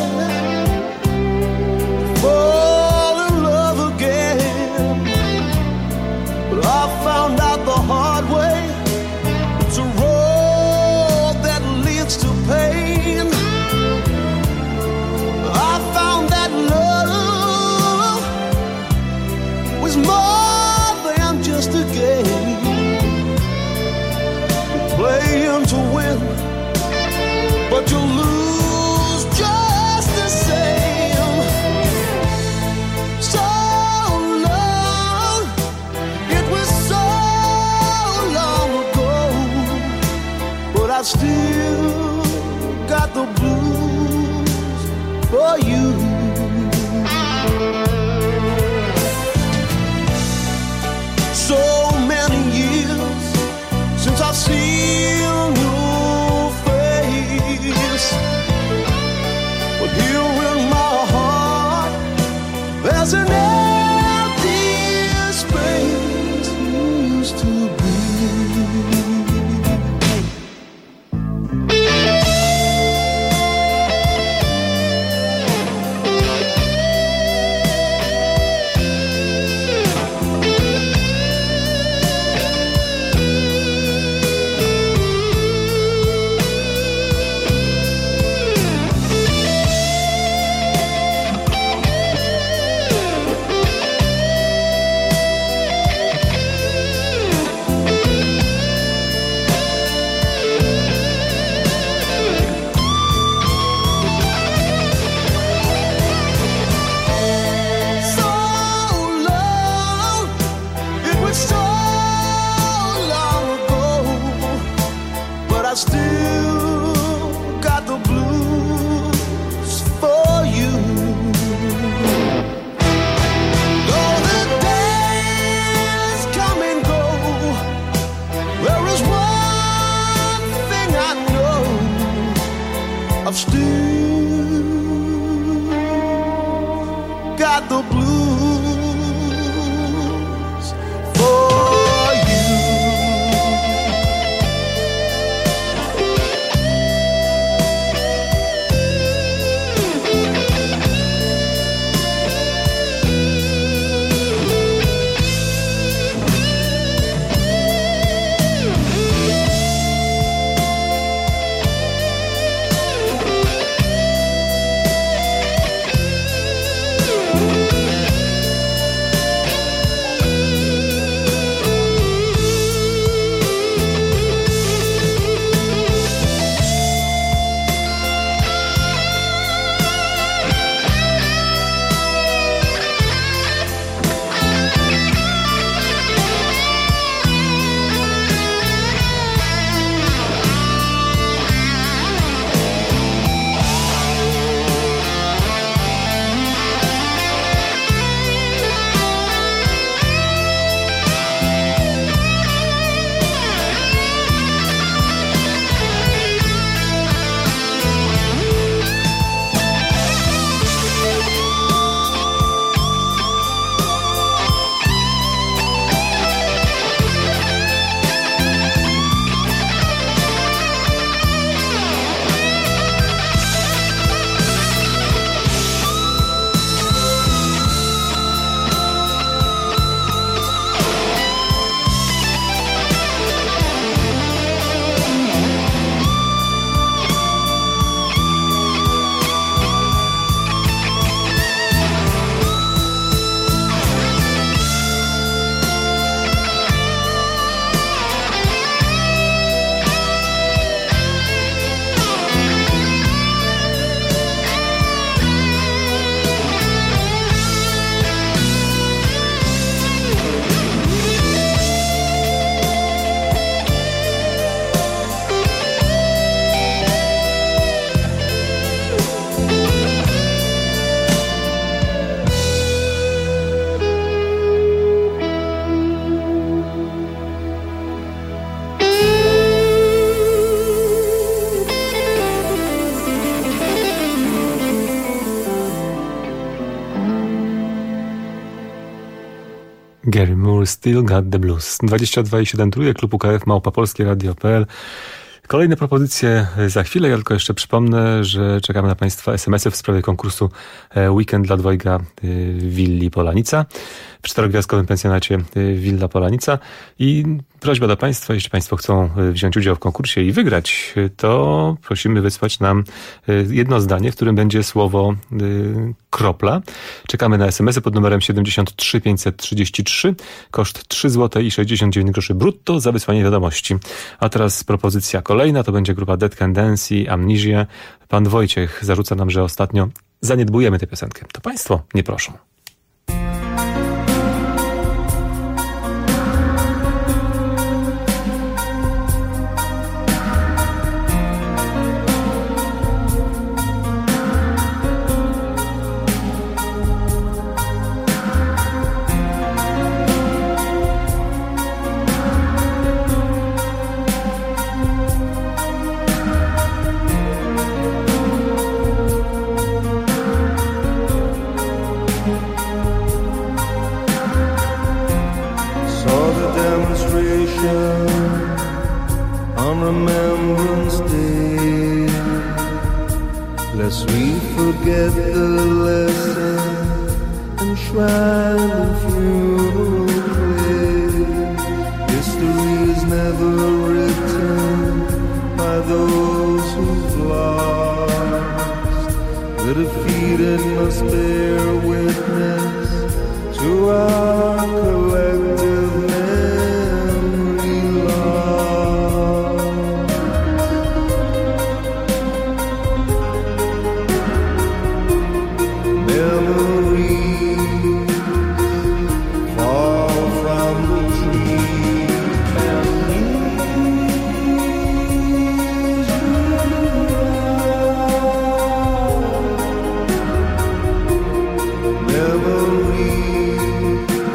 fall in love again, but I found out the hard way it's a road that leads to pain. I found that love was more than just a game. You play him to win, but you lose just the same. So long, it was so long ago, but I still got the blues for you. So many years since I've seen your face, but here in my heart there's an empty space you used to be. Gary Moore, Still Got the Blues. 22,7 trójek, klub UKF, małopolskieradio.pl. Kolejne propozycje za chwilę. Ja tylko jeszcze przypomnę, że czekamy na Państwa SMS-y w sprawie konkursu Weekend dla dwojga Willi Polanica w 4-gwiazdkowym pensjonacie Villa Polanica. I prośba do Państwa, jeśli Państwo chcą wziąć udział w konkursie i wygrać, to prosimy wysłać nam jedno zdanie, w którym będzie słowo kropla. Czekamy na SMS-y pod numerem 73 533, koszt 3 zł i 69 groszy brutto za wysłanie wiadomości. A teraz propozycja kolejna, to będzie grupa Dead Can Dance i Amnesia. Pan Wojciech zarzuca nam, że ostatnio zaniedbujemy tę piosenkę. To Państwo nie proszą. On Remembrance Day, lest we forget the lesson enshrined in funeral clay. History is never written by those who've lost. The defeated must bear witness to our collective memory loss. Memories fall from the trees and memories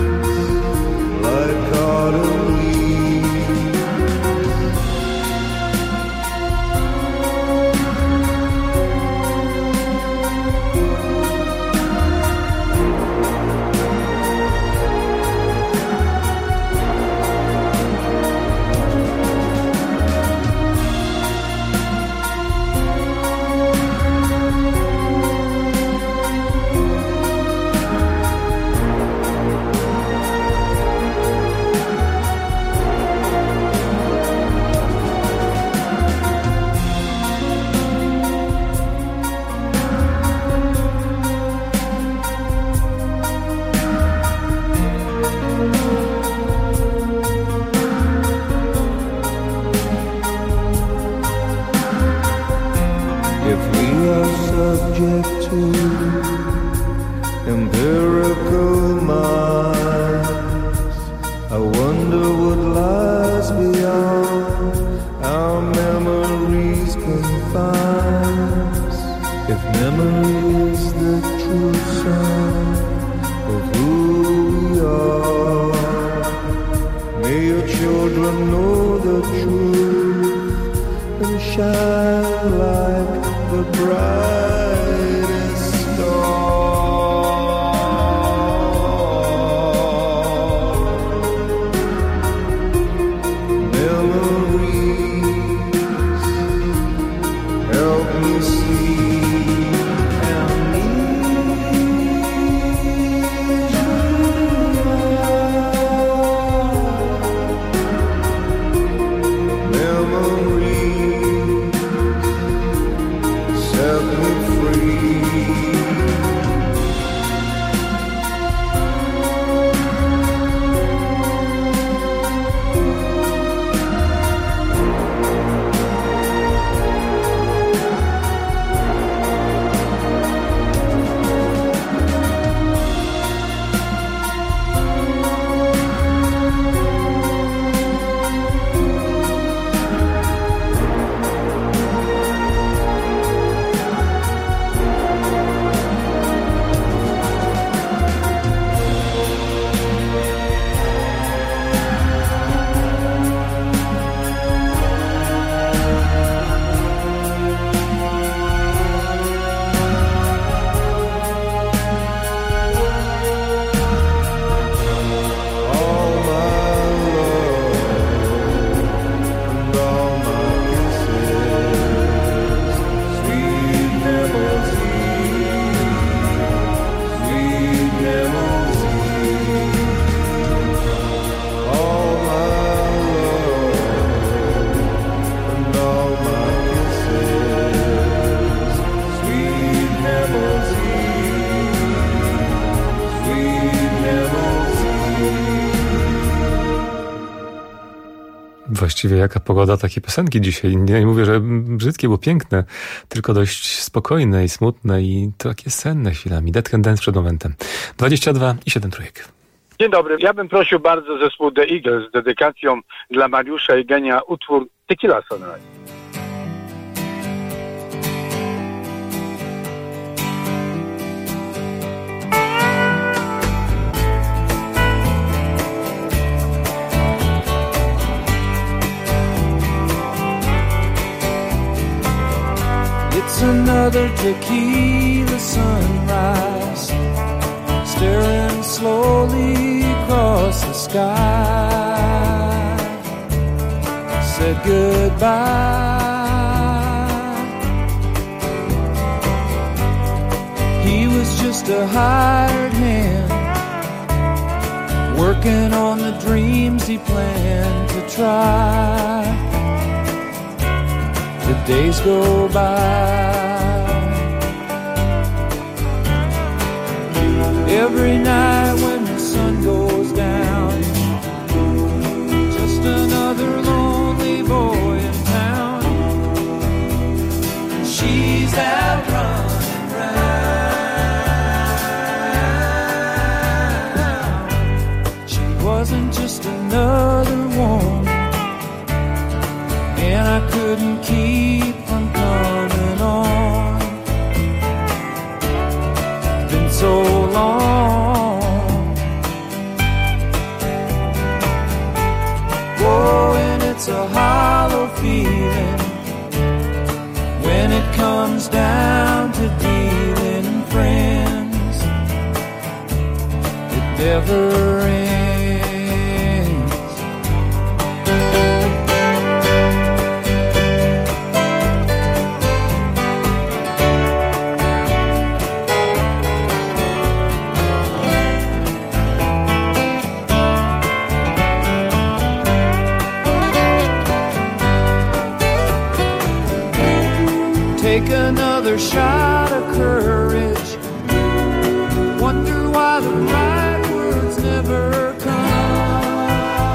Właściwie jaka pogoda, takie piosenki dzisiaj. Nie mówię, że brzydkie, bo piękne, tylko dość spokojne i smutne i takie senne chwilami. Dead Can Dance przed momentem. 22 i 7 trójek. Dzień dobry. Ja bym prosił bardzo zespół The Eagles z dedykacją dla Mariusza i Genia utwór Tequila Sunrise. It's another tequila sunrise, staring slowly across the sky. Said goodbye. He was just a hired hand, working on the dreams he planned to try. The days go by. Every night when the sun goes down, just another lonely boy in town. She's out running round. She wasn't just another woman, and I couldn't keep from coming on. It's been so long. Oh, and it's a hollow feeling when it comes down to dealing friends. It never ends. Take another shot of courage. Wonder why the right words never come.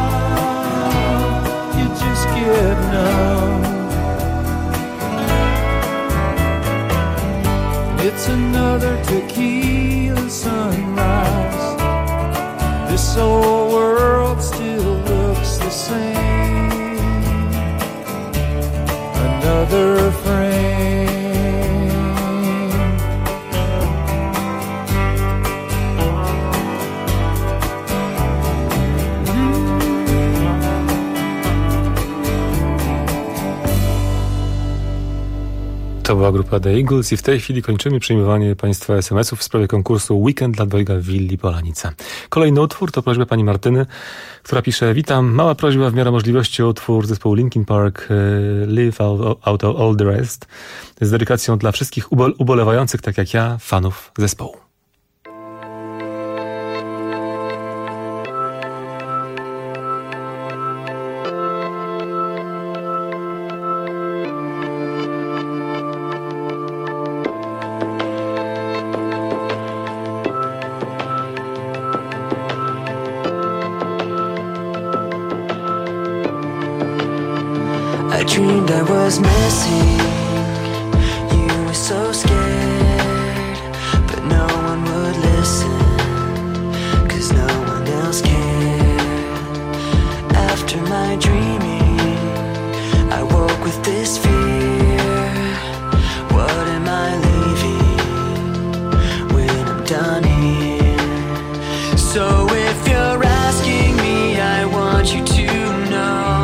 You just get numb. It's another tequila sunrise. This old world still looks the same. Another frame. To była grupa The Eagles i w tej chwili kończymy przyjmowanie Państwa SMS-ów w sprawie konkursu Weekend dla dwojga w willi Polanica. Kolejny utwór to prośba pani Martyny, która pisze: witam, mała prośba w miarę możliwości o utwór zespołu Linkin Park Live Out All The Rest z dedykacją dla wszystkich ubolewających tak jak ja fanów zespołu. I dreamed I was missing. You were so scared, but no one would listen, 'cause no one else cared. After my dreaming, I woke with this fear. What am I leaving when I'm done here? So if you're asking me, I want you to know.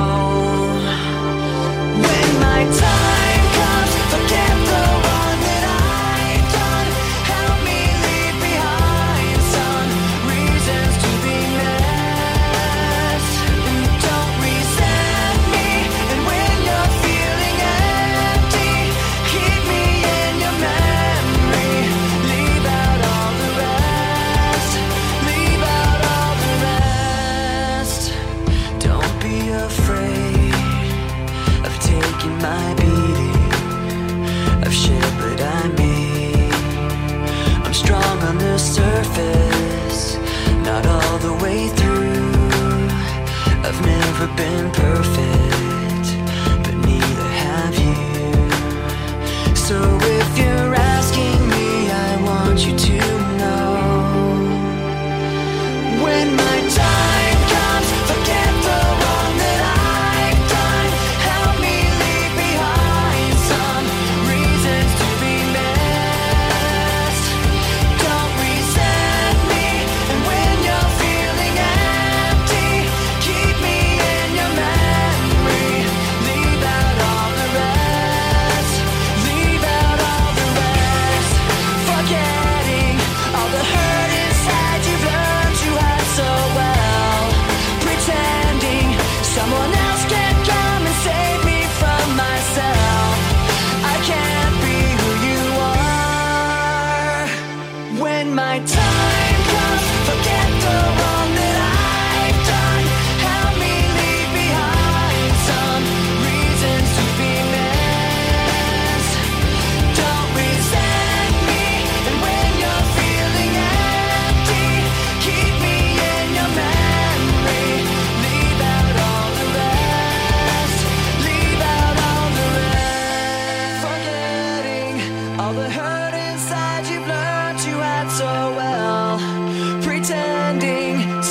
My time comes, forget the one that I've done. Help me leave behind some reasons to be left. Don't resent me, and when you're feeling empty, keep me in your memory. Leave out all the rest. Leave out all the rest. Don't be afraid of taking my beating, of shit that I made. I'm strong on the surface, not all the way through. I've never been perfect.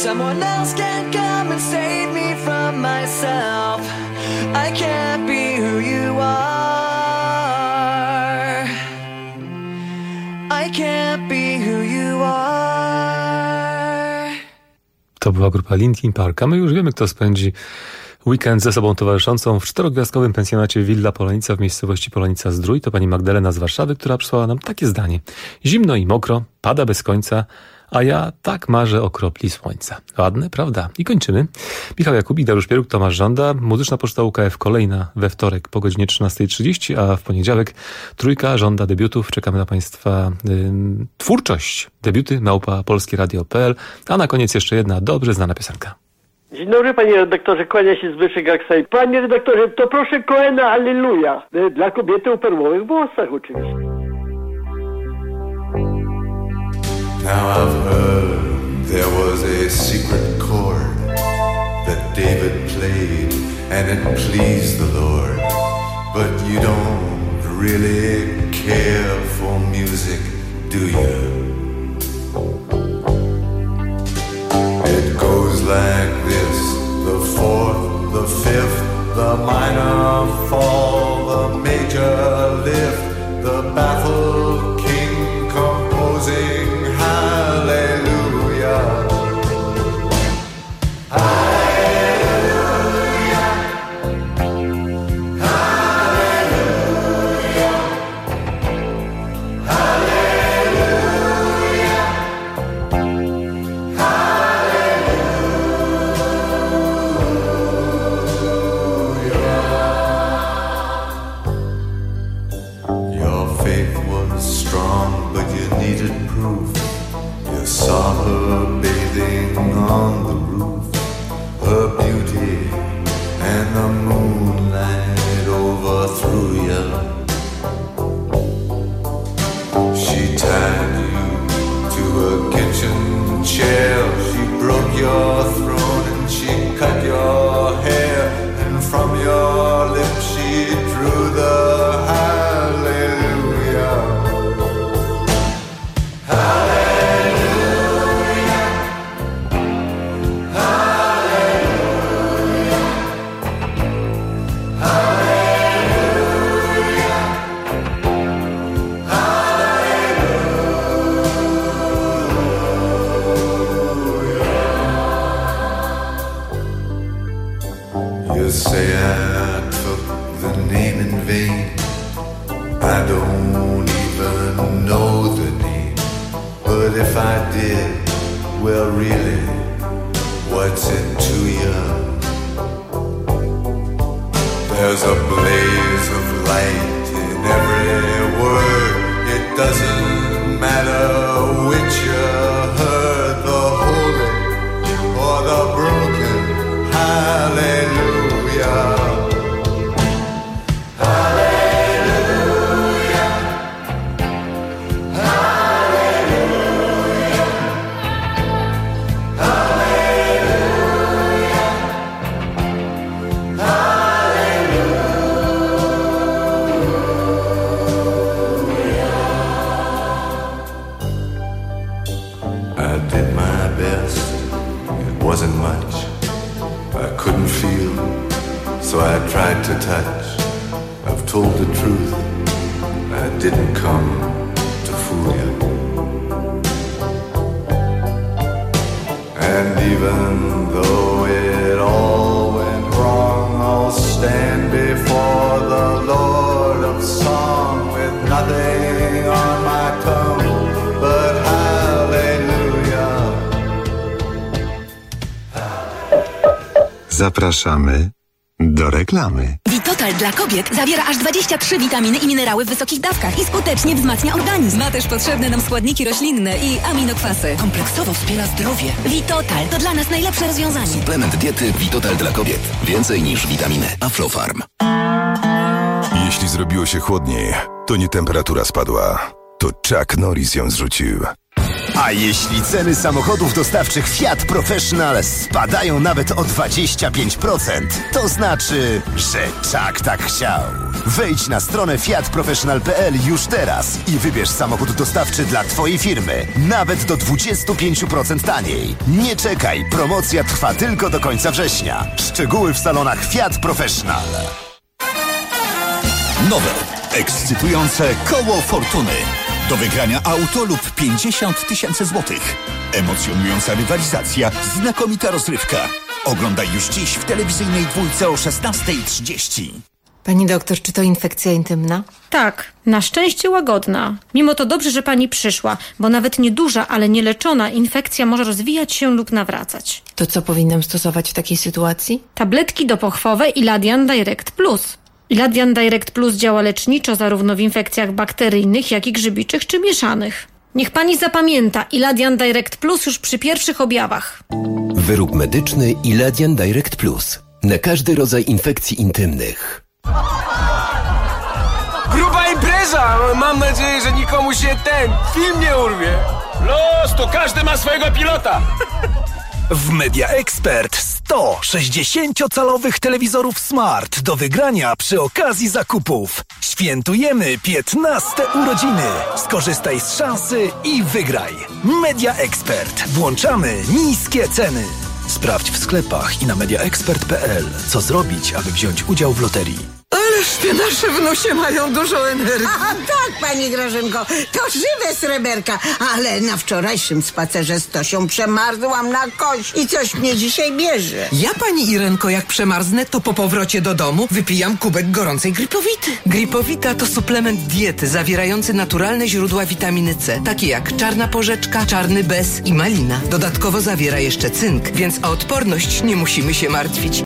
Someone else can come and save me from myself. I can't be who you are. I can't be who you are. To była grupa Linkin Park, a my już wiemy, kto spędzi weekend ze sobą towarzyszącą w 4-gwiazdkowym pensjonacie Villa Polonica w miejscowości Polonica-Zdrój. To pani Magdalena z Warszawy, która przysłała nam takie zdanie. Zimno i mokro, pada bez końca, a ja tak marzę o kropli słońca. Ładne, prawda? I kończymy. Michał Jakubik, Dariusz Pieruk, Tomasz Żąda. Muzyczna Poczta UKF kolejna we wtorek po godzinie 13:30, a w poniedziałek trójka żąda debiutów. Czekamy na państwa twórczość. Debiuty @polskieradio.pl. A na koniec jeszcze jedna dobrze znana piosenka. Dzień dobry, panie redaktorze, kłania się Zbyszek Aksaj. Panie redaktorze, to proszę Koena Alleluja. Dla kobiety o perłowych włosach oczywiście. Now I've heard there was a secret chord that David played and it pleased the Lord. But you don't really care for music, do you? It goes like this, the fourth, the fifth, the minor fall, the major lift, the baffled king composing hallelujah. Hallelujah. Hallelujah. Hallelujah. Your faith was strong, but you needed proof. You saw her bathing on the roof, her beauty and the moonlight overthrew you. She tied you to a kitchen chair, she broke your throne and she cut your hair, and from your lips she drew the hallelujah. Hallelujah. Hallelujah. Hallelujah. Hallelujah. You say I took the name in vain. I don't even know the name. But if I did, well really, what's it to you? There's a blaze of light in every word. It doesn't matter which you heard, the holy or the broken. Hallelujah. Hallelujah. Hallelujah. Hallelujah. Hallelujah. I did my best. It wasn't much. I couldn't feel, so I tried to touch. I've told the truth. I didn't come to fool you. And even though it all went wrong, I'll stand before the Lord of Song with nothing on my tongue but hallelujah. Zapraszamy do reklamy. Vitotal dla kobiet zawiera aż 23 witaminy i minerały w wysokich dawkach i skutecznie wzmacnia organizm. Ma też potrzebne nam składniki roślinne i aminokwasy. Kompleksowo wspiera zdrowie. Vitotal to dla nas najlepsze rozwiązanie. Suplement diety Vitotal dla kobiet. Więcej niż witaminy. Aflofarm. Jeśli zrobiło się chłodniej, to nie temperatura spadła. To Chuck Norris ją zrzucił. A jeśli ceny samochodów dostawczych Fiat Professional spadają nawet o 25%, to znaczy, że Czak tak chciał. Wejdź na stronę fiatprofessional.pl już teraz i wybierz samochód dostawczy dla Twojej firmy. Nawet do 25% taniej. Nie czekaj, promocja trwa tylko do końca września. Szczegóły w salonach Fiat Professional. Nowe, ekscytujące koło fortuny. Do wygrania auto lub 50 000 złotych. Emocjonująca rywalizacja, znakomita rozrywka. Oglądaj już dziś w telewizyjnej dwójce o 16:30. Pani doktor, czy to infekcja intymna? Tak, na szczęście łagodna. Mimo to dobrze, że pani przyszła, bo nawet nieduża, ale nieleczona infekcja może rozwijać się lub nawracać. To co powinnam stosować w takiej sytuacji? Tabletki dopochwowe Iladian Direct Plus. Iladian Direct Plus działa leczniczo zarówno w infekcjach bakteryjnych, jak i grzybiczych czy mieszanych. Niech pani zapamięta, Iladian Direct Plus już przy pierwszych objawach. Wyrób medyczny Iladian Direct Plus. Na każdy rodzaj infekcji intymnych. Gruba impreza! Mam nadzieję, że nikomu się film nie urwie. Los, to każdy ma swojego pilota. W Media Expert 100 60-calowych telewizorów Smart do wygrania przy okazji zakupów. Świętujemy 15 urodziny. Skorzystaj z szansy i wygraj. Media Expert. Włączamy niskie ceny. Sprawdź w sklepach i na mediaexpert.pl, co zrobić, aby wziąć udział w loterii. Ależ te nasze wnusie mają dużo energii. A tak, pani Grażynko, to żywe sreberka, ale na wczorajszym spacerze z Tosią przemarzłam na kość i coś mnie dzisiaj bierze. Ja, pani Irenko, jak przemarznę, to po powrocie do domu wypijam kubek gorącej Gripowity. Gripowita to suplement diety zawierający naturalne źródła witaminy C, takie jak czarna porzeczka, czarny bez i malina. Dodatkowo zawiera jeszcze cynk, więc o odporność nie musimy się martwić.